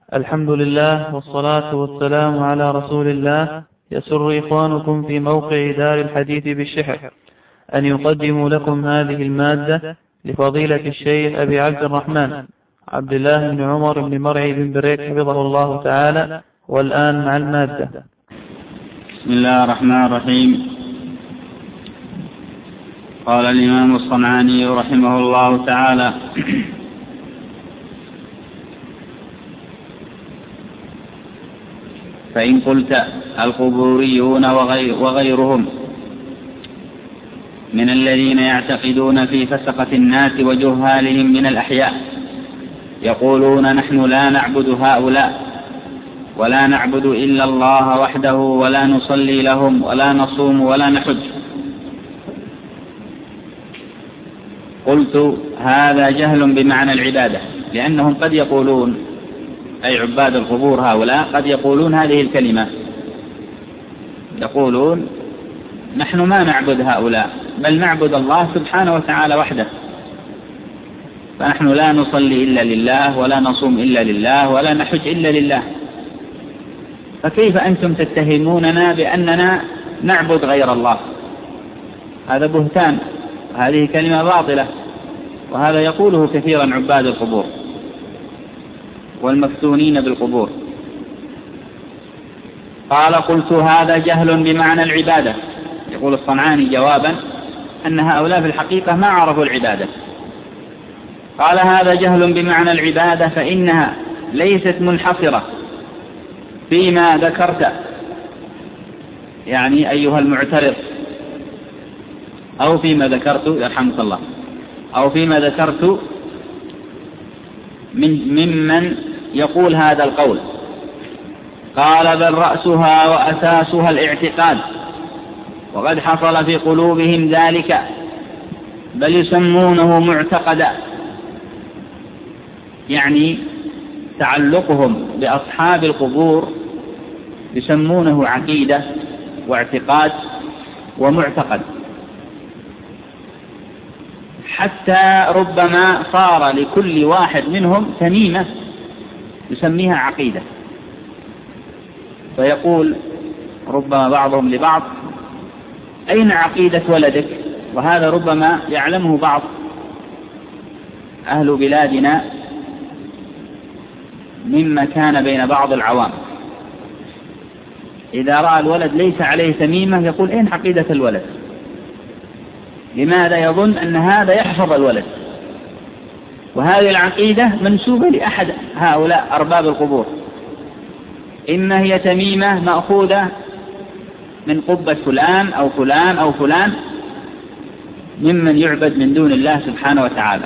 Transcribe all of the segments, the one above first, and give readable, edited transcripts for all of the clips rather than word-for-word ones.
الحمد لله والصلاة والسلام على رسول الله. يسر إخوانكم في موقع دار الحديث بالشحر أن يقدموا لكم هذه المادة لفضيلة الشيخ أبي عبد الرحمن عبد الله بن عمر بن مرعي بن بريك حفظه الله تعالى. والآن مع المادة. بسم الله الرحمن الرحيم. قال الإمام الصنعاني رحمه الله تعالى: فإن قلت القبوريون وغيرهم من الذين يعتقدون في فسقة الناس وجهالهم من الأحياء يقولون نحن لا نعبد هؤلاء ولا نعبد إلا الله وحده ولا نصلي لهم ولا نصوم ولا نحج، قلت هذا جهل بمعنى العبادة، لأنهم قد يقولون، أي عباد القبور هؤلاء قد يقولون هذه الكلمة، يقولون نحن ما نعبد هؤلاء بل نعبد الله سبحانه وتعالى وحده، فنحن لا نصلي إلا لله ولا نصوم إلا لله ولا نحج إلا لله، فكيف أنتم تتهموننا بأننا نعبد غير الله؟ هذا بهتان، هذه كلمة باطلة، وهذا يقوله كثيرا عباد القبور والمفتونين بالقبور. قال: قلت هذا جهل بمعنى العبادة. يقول الصنعاني جوابا أن هؤلاء في الحقيقة ما عرفوا العبادة. قال: هذا جهل بمعنى العبادة، فإنها ليست منحصرة فيما ذكرت، يعني أيها المعترض، أو فيما ذكرت يرحمك الله، أو فيما ذكرت ممن يقول هذا القول. قال: بل رأسها وأساسها الاعتقاد، وقد حصل في قلوبهم ذلك، بل يسمونه معتقدا، يعني تعلقهم بأصحاب القبور يسمونه عقيدة واعتقاد ومعتقد، حتى ربما صار لكل واحد منهم تميمة يسميها عقيدة، فيقول ربما بعضهم لبعض: أين عقيدة ولدك؟ وهذا ربما يعلمه بعض أهل بلادنا مما كان بين بعض العوام، إذا رأى الولد ليس عليه تميمة يقول: أين عقيدة الولد؟ لماذا؟ يظن أن هذا يحفظ الولد، وهذه العقيدة منسوبة لأحد هؤلاء أرباب القبور، إما هي تميمة مأخوذة من قبة فلان أو فلان أو فلان ممن يعبد من دون الله سبحانه وتعالى.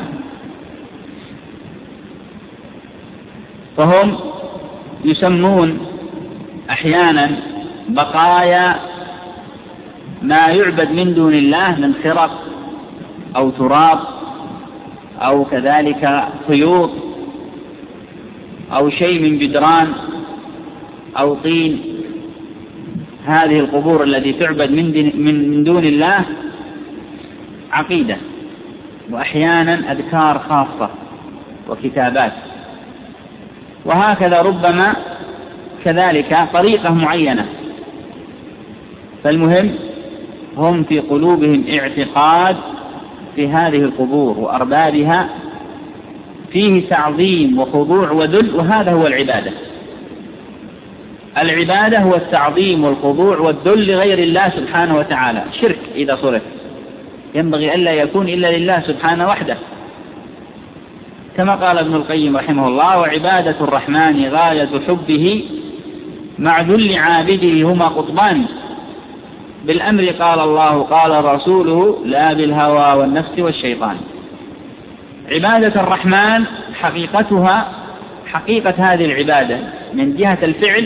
فهم يسمون أحيانا بقايا ما يعبد من دون الله من خرق أو تراب أو كذلك خيوط أو شيء من جدران أو طين، هذه القبور التي تعبد من دون الله عقيدة، وأحيانا أذكار خاصة وكتابات، وهكذا ربما كذلك طريقة معينة. فالمهم هم في قلوبهم اعتقاد في هذه القبور وأربابها فيه تعظيم وخضوع وذل، وهذا هو العبادة. العبادة هو التعظيم والخضوع والذل لغير الله سبحانه وتعالى. شرك إذا صرف ينبغي ألا يكون إلا لله سبحانه وحده، كما قال ابن القيم رحمه الله: وعبادة الرحمن غاية حبه مع ذل عابده هما قطبان، بالأمر قال الله قال رسوله لا بالهوى والنفس والشيطان. عبادة الرحمن حقيقتها حقيقة هذه العبادة من جهة الفعل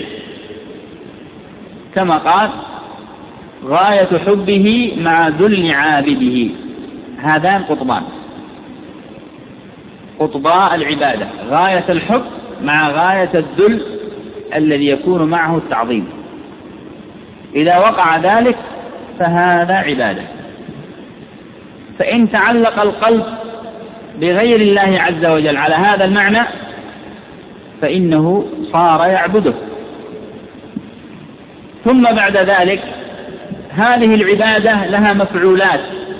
كما قال: غاية حبه مع ذل عابده، هذان قطبان، قطباء العبادة، غاية الحب مع غاية الذل الذي يكون معه التعظيم. إذا وقع ذلك فهذا عبادة. فإن تعلق القلب بغير الله عز وجل على هذا المعنى فإنه صار يعبده. ثم بعد ذلك هذه العبادة لها مفعولات،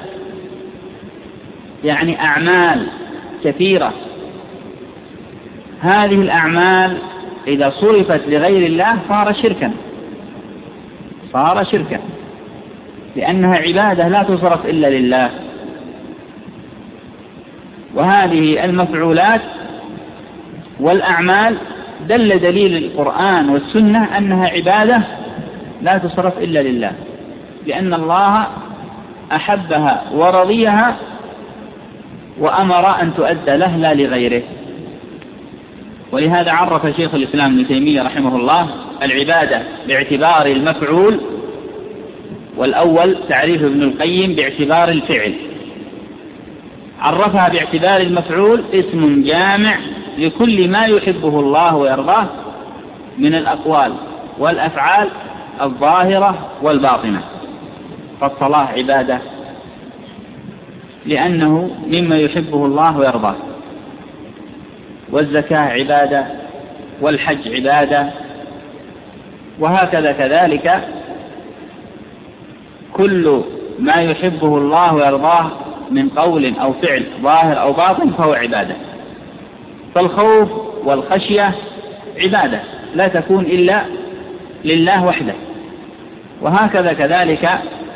يعني أعمال كثيرة. هذه الأعمال إذا صرفت لغير الله صار شركا، لأنها عبادة لا تصرف إلا لله. وهذه المفعولات والأعمال دل دليل القرآن والسنة أنها عبادة لا تصرف إلا لله، لأن الله أحبها ورضيها وأمر أن تؤدى له لا لغيره. ولهذا عرف شيخ الإسلام ابن تيمية رحمه الله العبادة باعتبار المفعول، والأول تعريف ابن القيم باعتبار الفعل. عرفها باعتبار المفعول: اسم جامع لكل ما يحبه الله ويرضاه من الأقوال والأفعال الظاهرة والباطنة. فالصلاة عبادة لأنه مما يحبه الله ويرضاه، والزكاة عبادة، والحج عبادة، وهكذا كذلك كل ما يحبه الله ويرضاه من قول أو فعل ظاهر أو باطن فهو عبادة. فالخوف والخشية عبادة لا تكون إلا لله وحده، وهكذا كذلك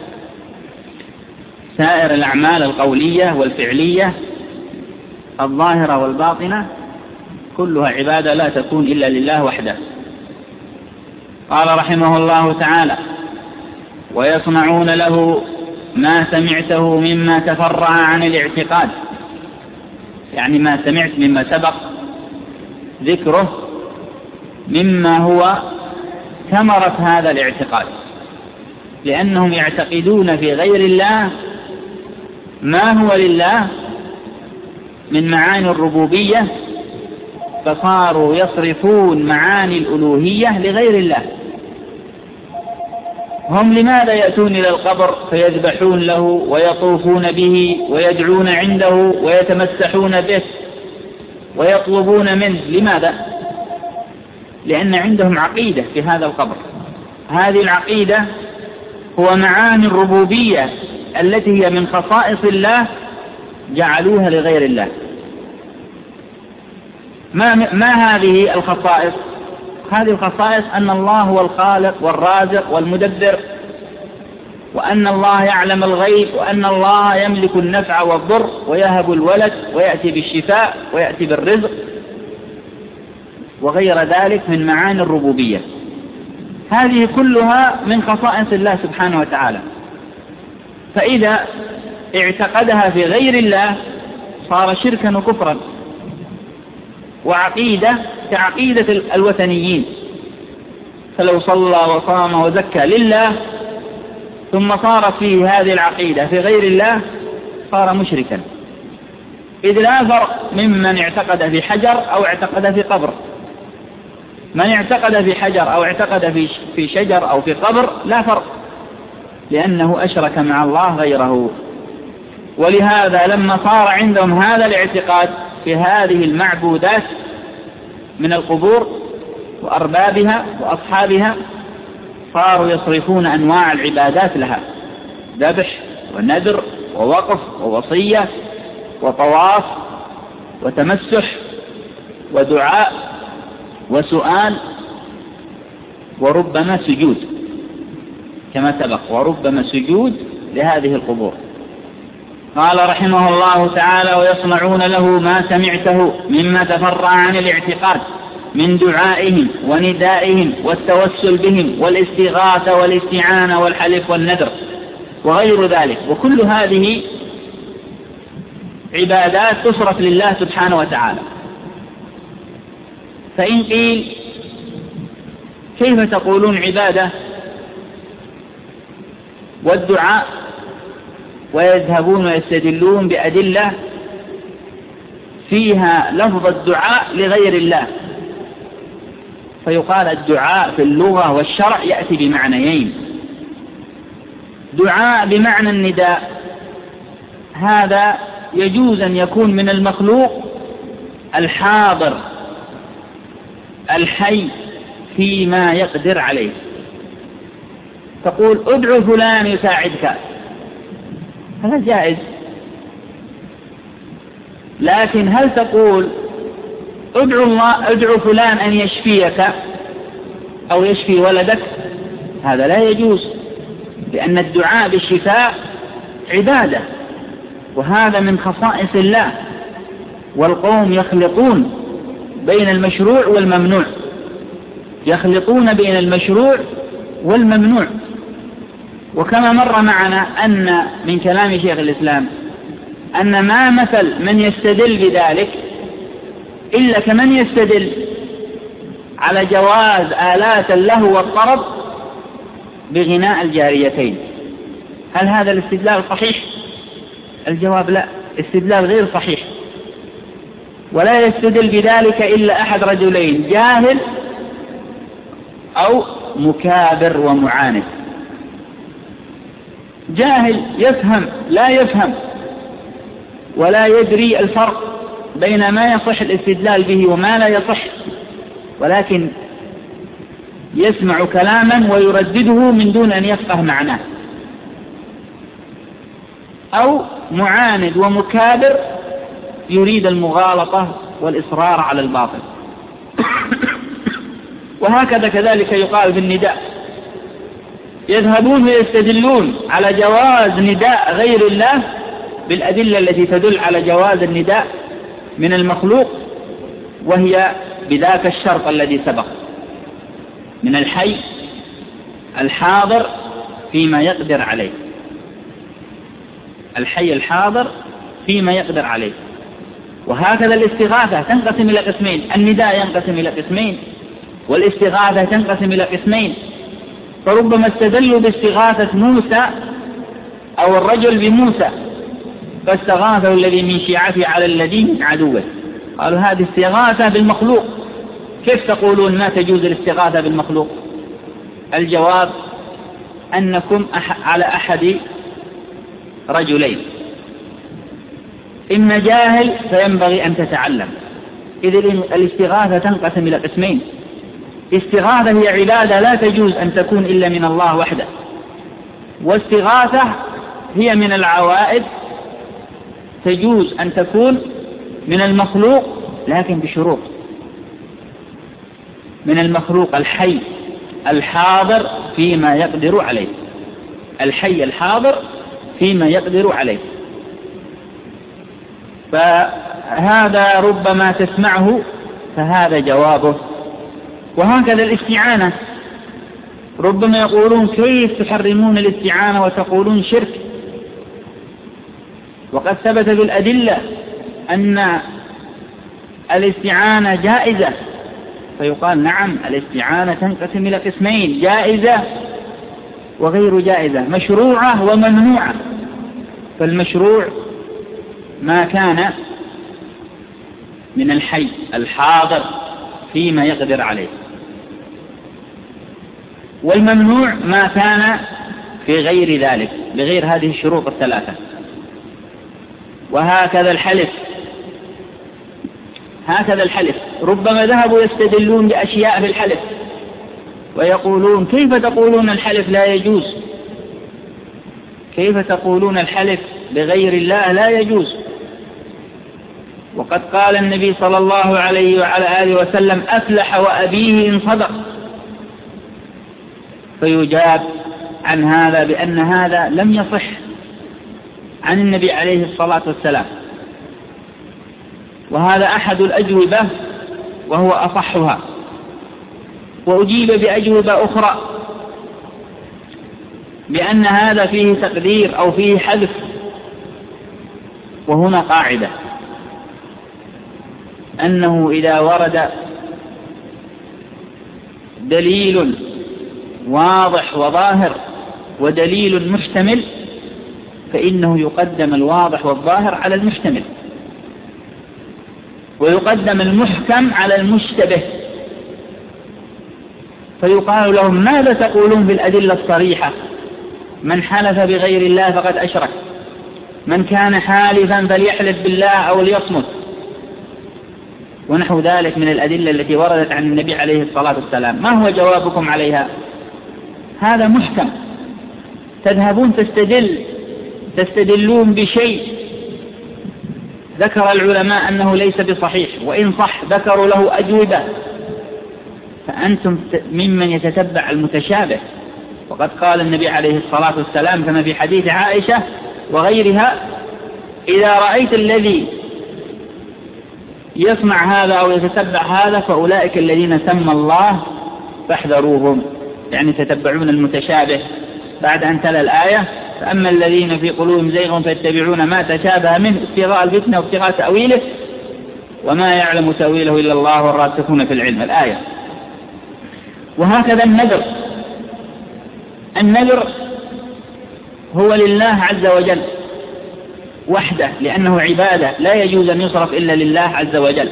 سائر الأعمال القولية والفعلية الظاهرة والباطنة كلها عبادة لا تكون إلا لله وحده. قال رحمه الله تعالى: ويصنعون له ما سمعته مما تفرع عن الاعتقاد، يعني ما سمعت مما سبق ذكره مما هو ثمرة هذا الاعتقاد، لأنهم يعتقدون في غير الله ما هو لله من معاني الربوبية، فصاروا يصرفون معاني الألوهية لغير الله. هم لماذا يأتون إلى القبر فيذبحون له ويطوفون به ويدعون عنده ويتمسحون به ويطلبون منه؟ لماذا؟ لأن عندهم عقيدة في هذا القبر. هذه العقيدة هو معاني الربوبية التي هي من خصائص الله جعلوها لغير الله. ما هذه الخصائص؟ هذه الخصائص أن الله هو الخالق والرازق والمدبر، وأن الله يعلم الغيب، وأن الله يملك النفع والضر ويهب الولد ويأتي بالشفاء ويأتي بالرزق وغير ذلك من معاني الربوبية. هذه كلها من خصائص الله سبحانه وتعالى. فإذا اعتقدها في غير الله صار شركا وكفرا، وعقيدة كعقيدة الوثنيين. فلو صلى وصام وزكى لله ثم صارت فيه هذه العقيدة في غير الله صار مشركا، إذ لا فرق ممن اعتقد في حجر أو اعتقد في قبر. من اعتقد في حجر أو اعتقد في شجر أو في قبر لا فرق، لأنه أشرك مع الله غيره. ولهذا لما صار عندهم هذا الاعتقاد في هذه المعبودات من القبور وأربابها وأصحابها، صاروا يصرفون أنواع العبادات لها: ذبح ونذر ووقف ووصية وطواف وتمسح ودعاء وسؤال، وربما سجود كما سبق، وربما سجود لهذه القبور. قال رحمه الله تعالى: ويصنعون له ما سمعته مما تفرع عن الاعتقاد من دعائهم وندائهم والتوسل بهم والاستغاثة والاستعانة والحلف والنذر وغير ذلك، وكل هذه عبادات تصرف لله سبحانه وتعالى. فإن قيل: كيف تقولون عبادة والدعاء ويذهبون ويستدلون بأدلة فيها لفظ الدعاء لغير الله؟ فيقال: الدعاء في اللغة والشرع يأتي بمعنيين: دعاء بمعنى النداء، هذا يجوز أن يكون من المخلوق الحاضر الحي فيما يقدر عليه. تقول ادعو فلان يساعدك، هذا جائز، لكن هل تقول ادعو فلان أن يشفيك أو يشفي ولدك؟ هذا لا يجوز، لأن الدعاء بالشفاء عبادة، وهذا من خصائص الله، والقوم يخلطون بين المشروع والممنوع، يخلطون بين المشروع والممنوع. وكما مر معنا أن من كلام شيخ الإسلام أن ما مثل من يستدل بذلك إلا كمن يستدل على جواز آلات اللهو والطرب بغناء الجاريتين. هل هذا الاستدلال صحيح؟ الجواب لا، استدلال غير صحيح، ولا يستدل بذلك إلا أحد رجلين، جاهل أو مكابر ومعاند. جاهل يفهم لا يفهم ولا يدري الفرق بين ما يصح الاستدلال به وما لا يصح، ولكن يسمع كلاما ويردده من دون أن يفقه معناه، أو معاند ومكابر يريد المغالطة والإصرار على الباطل. وهكذا كذلك يقال بالنداء، يذهبون ويستدلون على جواز نداء غير الله بالأدلة التي تدل على جواز النداء من المخلوق، وهي بذاك الشرط الذي سبق من الحي الحاضر فيما يقدر عليه، الحي الحاضر فيما يقدر عليه. وهكذا الاستغاثة تنقسم إلى قسمين، النداء ينقسم إلى قسمين، والاستغاثة تنقسم إلى قسمين. فربما استدلوا باستغاثة موسى أو الرجل بموسى فاستغاثه الذي من شيعته على الذي من عدوه، قالوا هذه استغاثة بالمخلوق، كيف تقولون ما تجوز الاستغاثة بالمخلوق؟ الجواب أنكم على أحد رجلين، إما جاهل فينبغي أن تتعلم. إذن الاستغاثة تنقسم إلى قسمين، استغاثة هي عبادة لا تجوز أن تكون إلا من الله وحده، واستغاثة هي من العوائد تجوز أن تكون من المخلوق لكن بشروط. من المخلوق الحي الحاضر فيما يقدر عليه، الحي الحاضر فيما يقدر عليه. فهذا ربما تسمعه فهذا جوابه. وهكذا الاستعانة، ربما يقولون كيف تحرمون الاستعانة وتقولون شرك، وقد ثبت بالأدلة أن الاستعانة جائزة، فيقال نعم الاستعانة تنقسم إلى قسمين، جائزة وغير جائزة، مشروعة وممنوعة. فالمشروع ما كان من الحي الحاضر فيما يقدر عليه، والممنوع ما كان في غير ذلك بغير هذه الشروط الثلاثة. وهكذا الحلف، هكذا الحلف، ربما ذهبوا يستدلون بأشياء في الحلف ويقولون كيف تقولون الحلف لا يجوز، كيف تقولون الحلف بغير الله لا يجوز، وقد قال النبي صلى الله عليه وعلى آله وسلم أفلح وأبيه إن صدق. فيجاب عن هذا بأن هذا لم يصح عن النبي عليه الصلاة والسلام، وهذا أحد الأجوبة وهو أصحها. وأجيب بأجوبة أخرى بأن هذا فيه تقدير أو فيه حذف، وهنا قاعدة أنه إذا ورد دليل واضح وظاهر ودليل محتمل فإنه يقدم الواضح والظاهر على المحتمل، ويقدم المحكم على المشتبه. فيقال لهم ماذا تقولون بالأدلة الصريحة؟ من حلف بغير الله فقد أشرك، من كان حالفا فليحلف بالله أو ليصمت. ونحو ذلك من الأدلة التي وردت عن النبي عليه الصلاة والسلام. ما هو جوابكم عليها؟ هذا محكم، تذهبون تستدلون بشيء ذكر العلماء أنه ليس بصحيح، وإن صح ذكروا له أجوبة، فأنتم ممن يتتبع المتشابه. وقد قال النبي عليه الصلاة والسلام كما في حديث عائشة وغيرها: إذا رأيت الذي يصنع هذا أو يتتبع هذا فأولئك الذين سمى الله فاحذروهم، يعني تتبعون المتشابه. بعد أن تلا الآية: فأما الذين في قلوبهم زيغ فيتبعون ما تشابه منه ابتغاء الفتنة وابتغاء تأويله وما يعلم تأويله إلا الله والراسخون في العلم، الآية. وهكذا النذر هو لله عز وجل وحده، لأنه عبادة لا يجوز أن يصرف إلا لله عز وجل.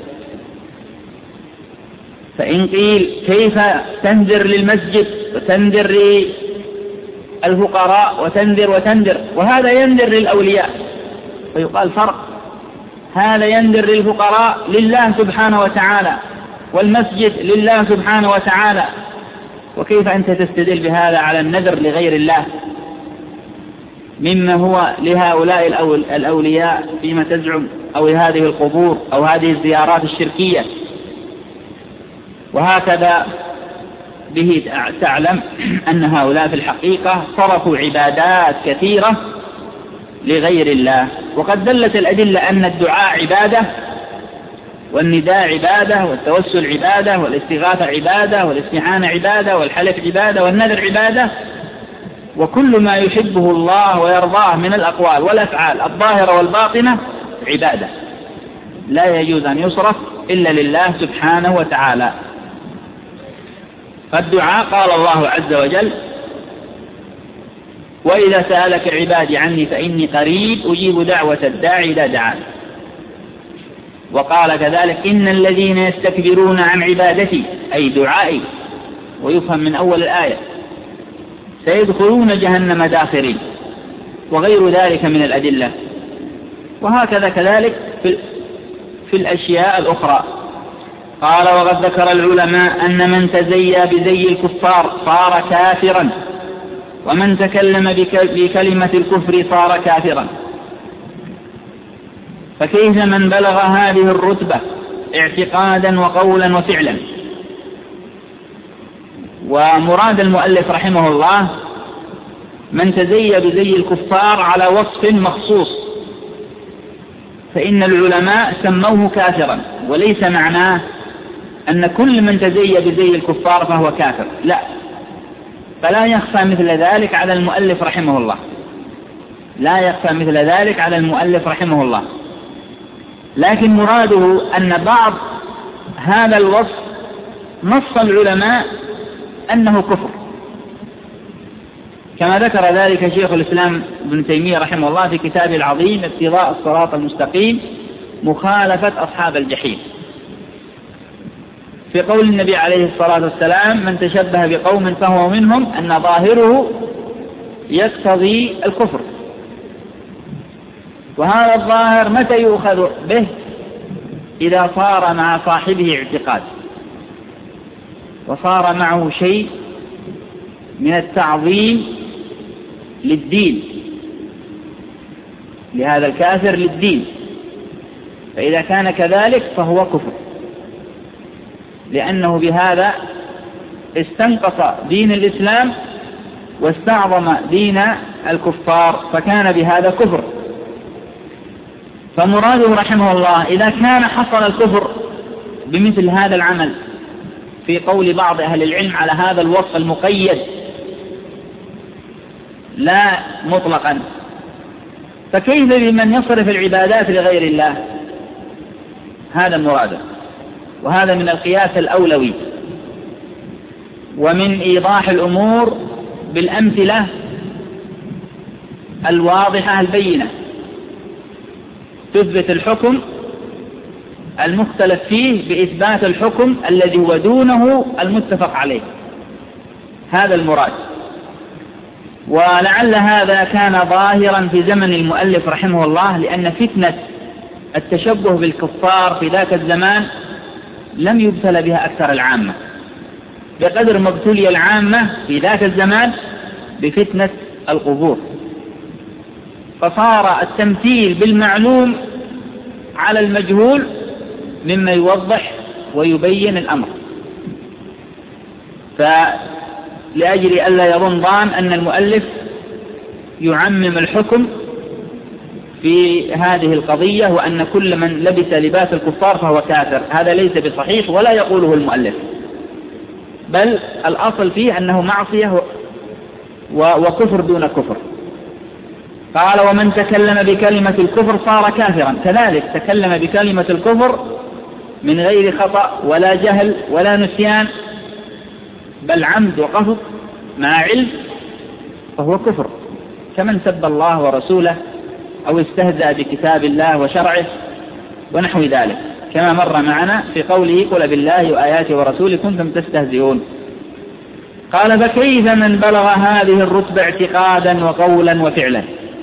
فإن قيل كيف تنذر للمسجد وتنذر للفقراء وتنذر وهذا ينذر للأولياء، فيقال فرق، هذا ينذر للفقراء لله سبحانه وتعالى والمسجد لله سبحانه وتعالى، وكيف أنت تستدل بهذا على النذر لغير الله مما هو لهؤلاء الأولياء فيما تزعم، أو هذه القبور أو هذه الزيارات الشركية؟ وهكذا به تعلم أن هؤلاء في الحقيقة صرفوا عبادات كثيرة لغير الله. وقد دلت الأدلة أن الدعاء عبادة، والنداء عبادة، والتوسل عبادة، والاستغاثة عبادة، والاستعانة عبادة، والحلف عبادة، والنذر عبادة، وكل ما يحبه الله ويرضاه من الأقوال والأفعال الظاهرة والباطنة عبادة لا يجوز أن يصرف إلا لله سبحانه وتعالى. فالدعاء قال الله عز وجل: وإذا سألك عبادي عني فإني قريب أجيب دعوة الداعي إذا دعان. وقال كذلك: إن الذين يستكبرون عن عبادتي أي دعائي، ويفهم من أول الآية، سيدخلون جهنم داخرين، وغير ذلك من الأدلة. وهكذا كذلك في الأشياء الأخرى. قال: وقد ذكر العلماء أن من تزيى بزي الكفار صار كافرا، ومن تكلم بكلمة الكفر صار كافرا. فكيف من بلغ هذه الرتبة اعتقادا وقولا وفعلا؟ ومراد المؤلف رحمه الله من تزيى بزي الكفار على وصف مخصوص، فإن العلماء سموه كافرا، وليس معناه أن كل من تزيى بزي الكفار فهو كافر، لا، فلا يخفى مثل ذلك على المؤلف رحمه الله، لا يخفى مثل ذلك على المؤلف رحمه الله. لكن مراده أن بعض هذا الوصف نص العلماء أنه كفر، كما ذكر ذلك شيخ الإسلام ابن تيمية رحمه الله في كتابه العظيم ابتغاء الصراط المستقيم مخالفة أصحاب الجحيم، في قول النبي عليه الصلاة والسلام: من تشبه بقوم فهو منهم، أن ظاهره يقتضي الكفر. وهذا الظاهر متى يؤخذ به؟ إذا صار مع صاحبه اعتقاد، وصار معه شيء من التعظيم للدين، لهذا الكافر للدين، فإذا كان كذلك فهو كفر، لأنه بهذا استنقص دين الإسلام واستعظم دين الكفار، فكان بهذا كفر. فمراده رحمه الله إذا كان حصل الكفر بمثل هذا العمل في قول بعض أهل العلم على هذا الوصف المقيد لا مطلقا، فكيف بمن يصرف العبادات لغير الله؟ هذا مراده، وهذا من القياس الأولوي، ومن إيضاح الأمور بالأمثلة الواضحة البينة تثبت الحكم المختلف فيه بإثبات الحكم الذي هو دونه المتفق عليه، هذا المراد. ولعل هذا كان ظاهرا في زمن المؤلف رحمه الله، لأن فتنة التشبه بالكفار في ذاك الزمان لم يبتلى بها أكثر العامة بقدر ما ابتلي العامة في ذاك الزمان بفتنة القبور، فصار التمثيل بالمعلوم على المجهول مما يوضح ويبين الأمر. فلأجل ألا يظن ظان أن المؤلف يعمم الحكم في هذه القضية وأن كل من لبس لباس الكفار فهو كافر، هذا ليس بصحيح ولا يقوله المؤلف، بل الأصل فيه أنه معصية وكفر دون كفر. قال ومن تكلم بكلمة الكفر صار كافرا، كذلك تكلم بكلمة الكفر من غير خطأ ولا جهل ولا نسيان بل عمد وقصد مع علم فهو كفر، كمن سب الله ورسوله أو استهزأ بكتاب الله وشرعه ونحو ذلك، كما مر معنا في قوله قل بالله وآياته ورسوله كنتم تستهزئون. قال فكيف من بلغ هذه الرتبة اعتقادا وقولا وفعلا؟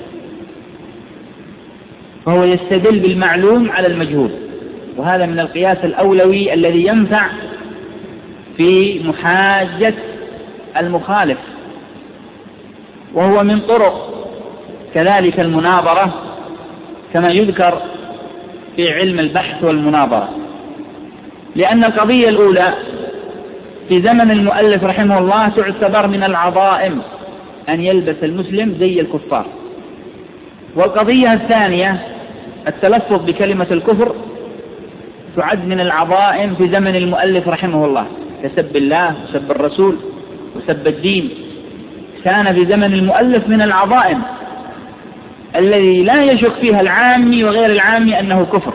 فهو يستدل بالمعلوم على المجهول، وهذا من القياس الأولوي الذي ينفع في محاجة المخالف، وهو من طرق كذلك المناظرة كما يذكر في علم البحث والمناظرة، لأن القضية الأولى في زمن المؤلف رحمه الله تعتبر من العظائم أن يلبس المسلم زي الكفار، والقضية الثانية التلفظ بكلمة الكفر تعد من العظائم في زمن المؤلف رحمه الله، كسب الله وسب الرسول وسب الدين، كان في زمن المؤلف من العظائم الذي لا يشك فيها العامي وغير العامي أنه كفر،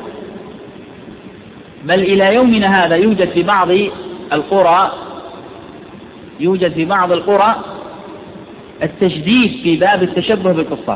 بل إلى يومنا هذا يوجد في بعض القرى التشديد في باب التشبه بالكفار.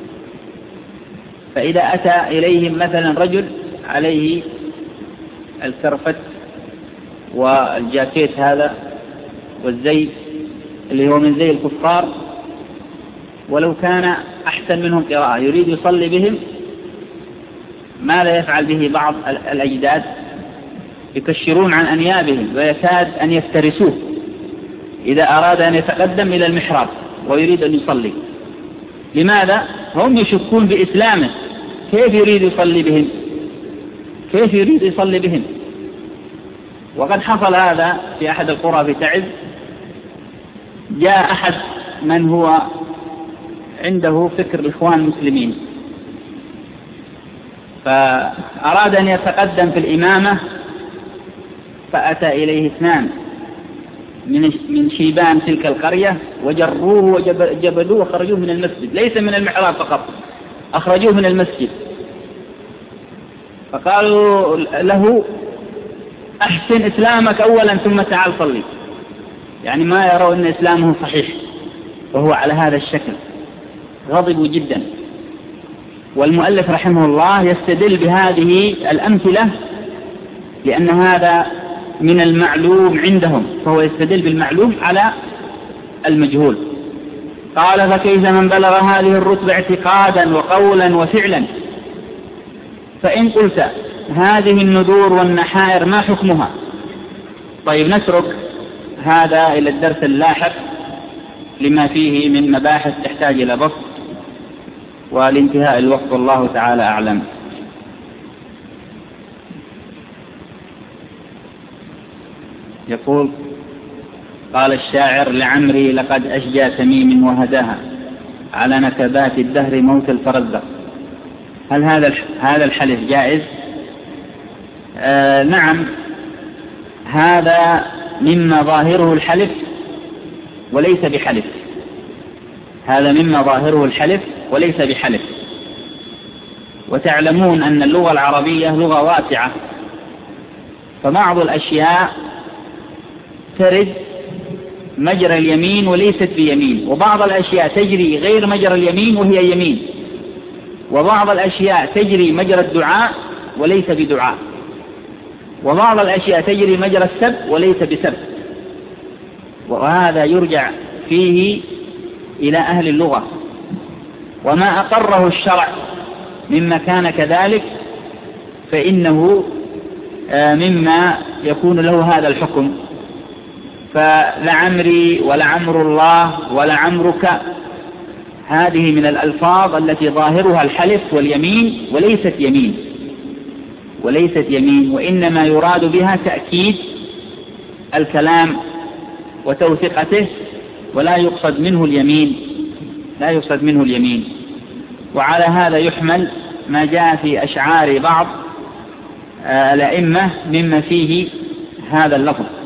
فإذا أتى إليهم مثلا رجل عليه الكرفت والجاكيت هذا والزي اللي هو من زي الكفار، ولو كان أحسن منهم قراءة يريد يصلي بهم، ماذا يفعل به بعض الأجداد؟ يكشرون عن أنيابهم ويكاد أن يفترسوه إذا أراد أن يتقدم إلى المحراب ويريد أن يصلي. لماذا؟ هم يشكون بإسلامه، كيف يريد يصلي بهم؟ وقد حصل هذا في أحد القرى في تعز، جاء أحد من هو عنده فكر الإخوان المسلمين فأراد أن يتقدم في الإمامة، فأتى إليه اثنان من شيبان تلك القرية وجروه وجبلوه وخرجوه من المسجد، ليس من المحراب فقط، أخرجوه من المسجد، فقالوا له أحسن إسلامك أولا ثم تعال صلي، يعني ما يروا أن إسلامه صحيح وهو على هذا الشكل. غضبوا جدا، والمؤلف رحمه الله يستدل بهذه الأمثلة لأن هذا من المعلوم عندهم، فهو يستدل بالمعلوم على المجهول. قال فكيف من بلغ هذه الرتبة اعتقادا وقولا وفعلا؟ فإن قلت هذه النذور والنحائر ما حكمها؟ طيب نترك هذا إلى الدرس اللاحق لما فيه من مباحث تحتاج إلى بسط ولانتهاء الوقت، والله تعالى أعلم. يقول قال الشاعر لعمري لقد أشجى تميم وهداها على نكبات الدهر موت الفرزدق. هل هذا الحلف جائز؟ نعم، هذا مما ظاهره الحلف وليس بحلف، هذا مما ظاهره الحلف وليس بحلف. وتعلمون أن اللغة العربية لغة واسعة، فبعض الأشياء ترد مجرى اليمين وليست بيمين، وبعض الأشياء تجري غير مجرى اليمين وهي يمين، وبعض الأشياء تجري مجرى الدعاء وليس بدعاء، وبعض الأشياء تجري مجرى السب وليس بسب، وهذا يرجع فيه إلى أهل اللغة، وما أقره الشرع مما كان كذلك فإنه مما يكون له هذا الحكم. فلعمري ولعمر الله ولعمرك هذه من الألفاظ التي ظاهرها الحلف واليمين وليست يمين، وإنما يراد بها تأكيد الكلام وتوثيقته، ولا يقصد منه اليمين. وعلى هذا يحمل ما جاء في أشعار بعض الأئمة مما فيه هذا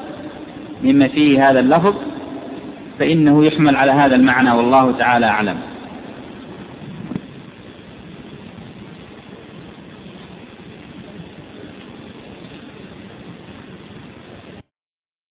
اللفظ، فإنه يحمل على هذا المعنى، والله تعالى أعلم.